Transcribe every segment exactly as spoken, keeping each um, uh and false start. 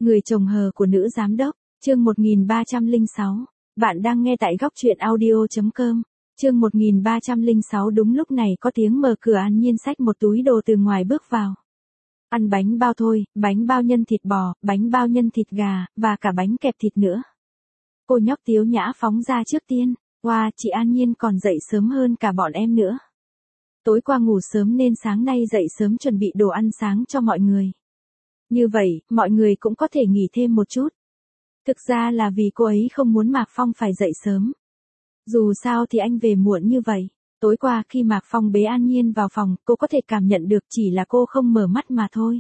Người chồng hờ của nữ giám đốc, chương một nghìn ba trăm lẻ sáu. Bạn đang nghe tại góc truyện audio chấm com. Chương một nghìn ba trăm lẻ sáu. Đúng lúc này có tiếng mở cửa. An Nhiên xách một túi đồ từ ngoài bước vào. Ăn bánh bao thôi, bánh bao nhân thịt bò, bánh bao nhân thịt gà, và cả bánh kẹp thịt nữa. Cô nhóc Tiếu Nhã phóng ra trước tiên. Wow, chị An Nhiên còn dậy sớm hơn cả bọn em nữa. Tối qua ngủ sớm nên sáng nay dậy sớm chuẩn bị đồ ăn sáng cho mọi người. Như vậy, mọi người cũng có thể nghỉ thêm một chút. Thực ra là vì cô ấy không muốn Mạc Phong phải dậy sớm. Dù sao thì anh về muộn như vậy. Tối qua khi Mạc Phong bế An Nhiên vào phòng, cô có thể cảm nhận được chỉ là cô không mở mắt mà thôi.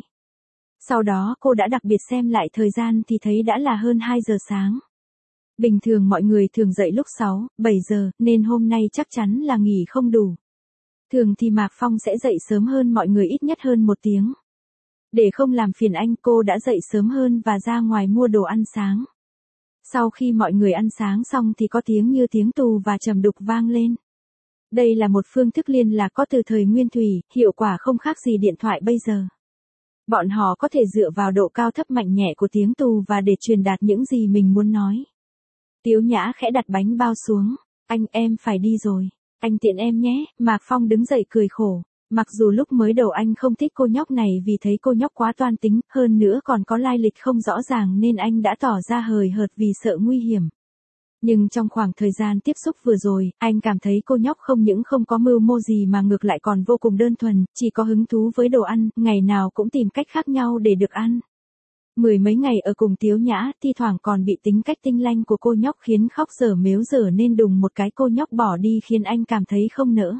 Sau đó cô đã đặc biệt xem lại thời gian thì thấy đã là hơn hai giờ sáng. Bình thường mọi người thường dậy lúc sáu, bảy giờ, nên hôm nay chắc chắn là nghỉ không đủ. Thường thì Mạc Phong sẽ dậy sớm hơn mọi người ít nhất hơn một tiếng. Để không làm phiền anh, cô đã dậy sớm hơn và ra ngoài mua đồ ăn sáng. Sau khi mọi người ăn sáng xong thì có tiếng như tiếng tù và trầm đục vang lên. Đây là một phương thức liên lạc có từ thời Nguyên Thủy, hiệu quả không khác gì điện thoại bây giờ. Bọn họ có thể dựa vào độ cao thấp mạnh nhẹ của tiếng tù và để truyền đạt những gì mình muốn nói. Tiếu Nhã khẽ đặt bánh bao xuống. Anh, em phải đi rồi. Anh tiện em nhé. Mạc Phong đứng dậy cười khổ. Mặc dù lúc mới đầu anh không thích cô nhóc này vì thấy cô nhóc quá toan tính, hơn nữa còn có lai lịch không rõ ràng nên anh đã tỏ ra hời hợt vì sợ nguy hiểm. Nhưng trong khoảng thời gian tiếp xúc vừa rồi, anh cảm thấy cô nhóc không những không có mưu mô gì mà ngược lại còn vô cùng đơn thuần, chỉ có hứng thú với đồ ăn, ngày nào cũng tìm cách khác nhau để được ăn. Mười mấy ngày ở cùng Tiếu Nhã, thi thoảng còn bị tính cách tinh lanh của cô nhóc khiến khóc dở mếu dở nên đùng một cái cô nhóc bỏ đi khiến anh cảm thấy không nỡ.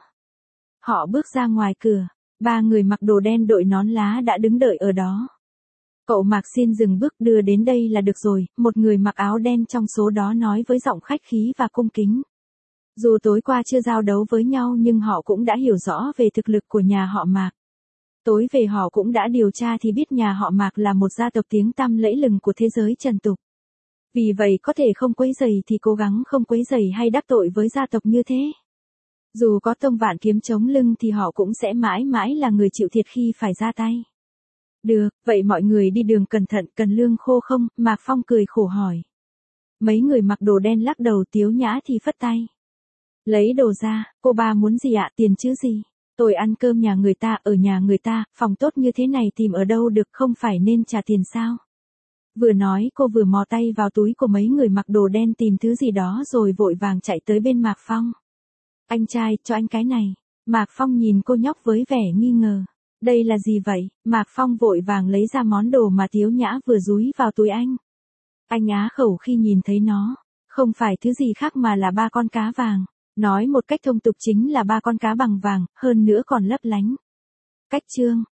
Họ bước ra ngoài cửa, ba người mặc đồ đen đội nón lá đã đứng đợi ở đó. Cậu Mạc xin dừng bước, đưa đến đây là được rồi, một người mặc áo đen trong số đó nói với giọng khách khí và cung kính. Dù tối qua chưa giao đấu với nhau nhưng họ cũng đã hiểu rõ về thực lực của nhà họ Mạc. Tối về họ cũng đã điều tra thì biết nhà họ Mạc là một gia tộc tiếng tăm lẫy lừng của thế giới trần tục. Vì vậy có thể không quấy rầy thì cố gắng không quấy rầy hay đắc tội với gia tộc như thế. Dù có tông vạn kiếm chống lưng thì họ cũng sẽ mãi mãi là người chịu thiệt khi phải ra tay. Được, vậy mọi người đi đường cẩn thận, cần lương khô không? Mạc Phong cười khổ hỏi. Mấy người mặc đồ đen lắc đầu. Tiếu Nhã thì phất tay. Lấy đồ ra, cô ba muốn gì ạ? Tiền chứ gì? Tôi ăn cơm nhà người ta, ở nhà người ta, phòng tốt như thế này tìm ở đâu được, không phải nên trả tiền sao? Vừa nói cô vừa mò tay vào túi của mấy người mặc đồ đen tìm thứ gì đó rồi vội vàng chạy tới bên Mạc Phong. Anh trai, cho anh cái này. Mạc Phong nhìn cô nhóc với vẻ nghi ngờ. Đây là gì vậy? Mạc Phong vội vàng lấy ra món đồ mà Tiếu Nhã vừa dúi vào túi anh. Anh á khẩu khi nhìn thấy nó. Không phải thứ gì khác mà là ba con cá vàng. Nói một cách thông tục chính là ba con cá bằng vàng, hơn nữa còn lấp lánh. Cách chương,